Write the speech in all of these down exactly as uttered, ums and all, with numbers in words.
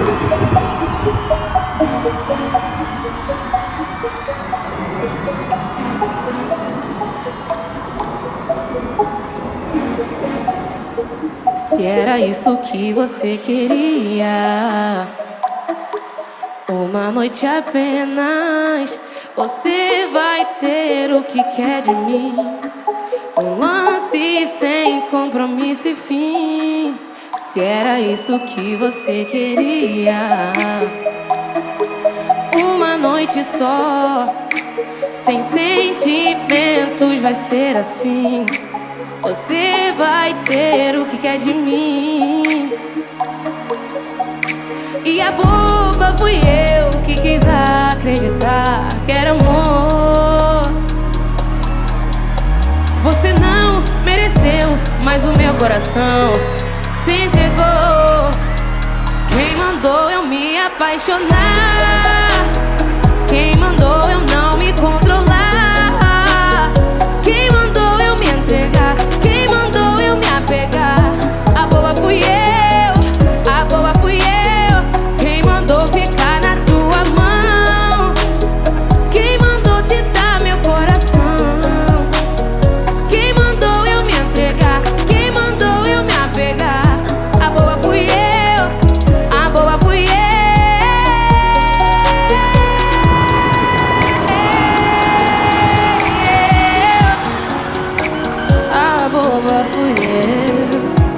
Se era isso que você queria, uma noite apenas, você vai ter o que quer de mim. Um lance sem compromisso e fim. Se era isso que você queria, uma noite só, sem sentimentos, vai ser assim. Você vai ter o que quer de mim. E a boba fui eu que quis acreditar que era amor. Você não mereceu, mas o meu coração se entregou. Quem mandou eu me apaixonar? Quem mandou eu não me controlar? Quem mandou eu me entregar? Quem mandou eu me apegar? A boba fui eu, a boba fui eu. Quem mandou ficar na tua mão? Quem mandou te dar meu coração? Quem mandou eu me entregar? Quem mandou eu me apegar? A boba fui eu, a boba fui eu. A boba fui eu,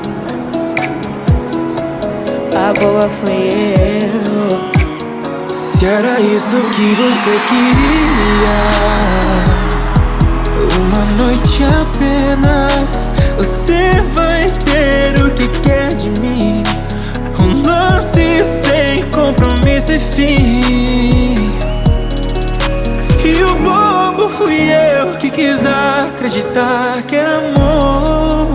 a boba fui eu. Se era isso que você queria, uma noite apenas, você vai ter o que quer de mim. Um lance sem compromisso e fim. E o bobo fui eu que quis acreditar que era amor.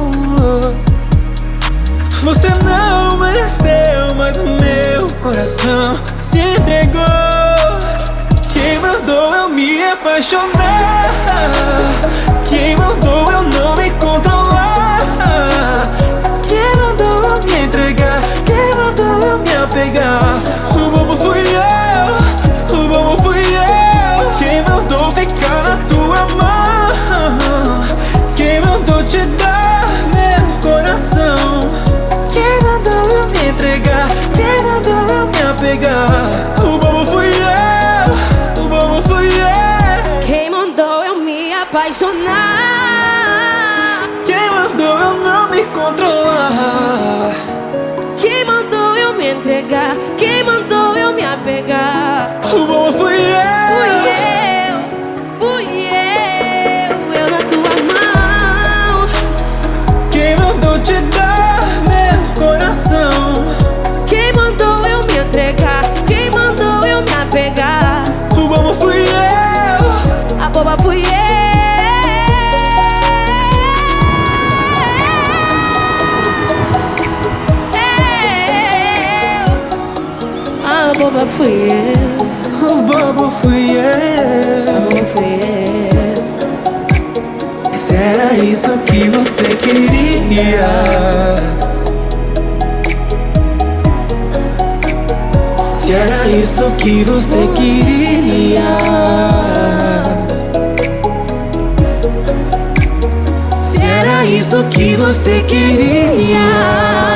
Você não mereceu, mas o meu coração se entregou. Quem mandou eu me apaixonar? Quem mandou eu não me controlar? Quem mandou eu me entregar? Quem mandou eu me apegar? O bobo fui eu, o bobo fui eu. Quem mandou ficar na tua mão? Quem mandou te dar meu coração? Quem mandou eu me entregar? Quem mandou eu me apegar? O bobo fui eu, o bobo fui eu. Quem mandou eu me apaixonar? Quem mandou eu não me controlar? Quem mandou eu me entregar? Quem mandou eu me apegar? O bobo fui eu. Fui eu, fui eu, eu na tua mão. Quem mandou te dar meu coração? Quem mandou eu me entregar? Quem mandou eu me apegar? O bobo fui eu, a boba fui eu. A boba fui eu, o bobo fui a eu. boba fui eu. Se era isso que você queria, se era isso que você queria, se era isso que você queria.